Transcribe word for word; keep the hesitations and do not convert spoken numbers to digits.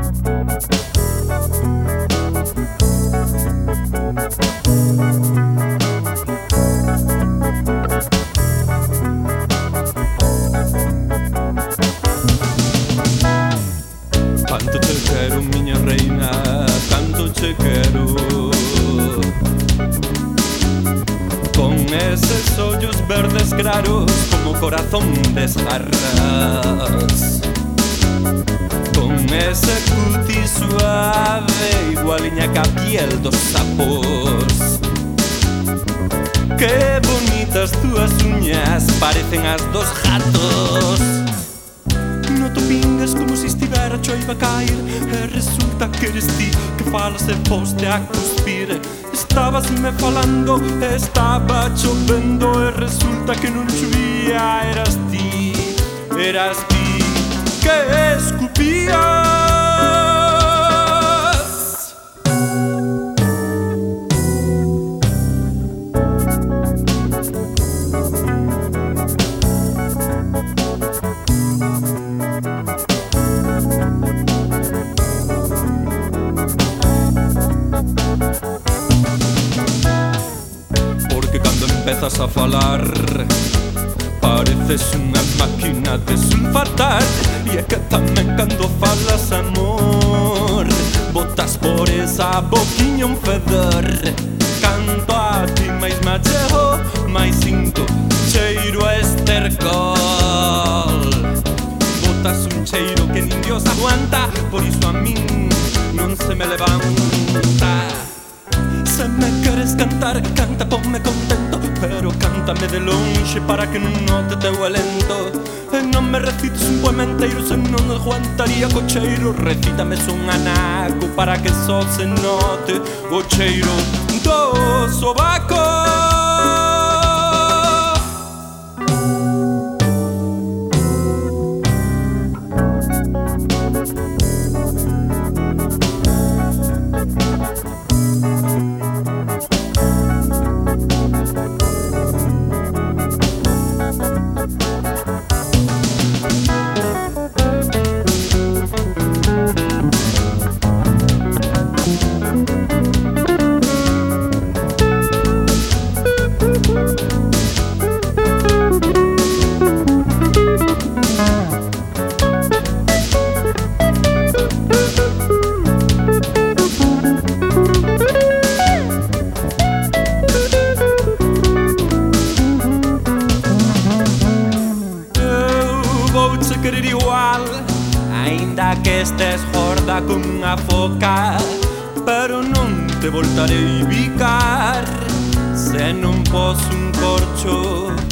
Tanto te quero, miña reina, tanto te quero. Con eses ollos verdes claros como corazón de jarras, con ese cutis suave igualiña ca piel dos sapos. Que bonitas túas uñas, parecen as dos gatos. Noto pingas como se estivera a choiva cair, e resulta que eres ti que falas e foste a cuspir. Estabas me falando, estaba chovendo, e resulta que non chovía. Eras ti, eras ti que escupías. Empezas a falar, pareces unha máquina de sulfatar. E é que tamén cando falas amor, botas por esa boquiña un fedor. Canto a ti máis macheo, máis cinco, cheiro a estercol. Botas un cheiro que nin Dios aguanta, por iso a min non se me levanta. Se me queres cantar, canta, ponme contento, pero cántame de lonxe para que non note teu alento. E non me recites un poema enteiro, se non aguantaría co cheiro. Recítame un anaco para que só se note o cheiro do sobaco. Vouche querer igual, aínda que estés gorda con unha foca, pero non te voltarei bicar se non pos un corcho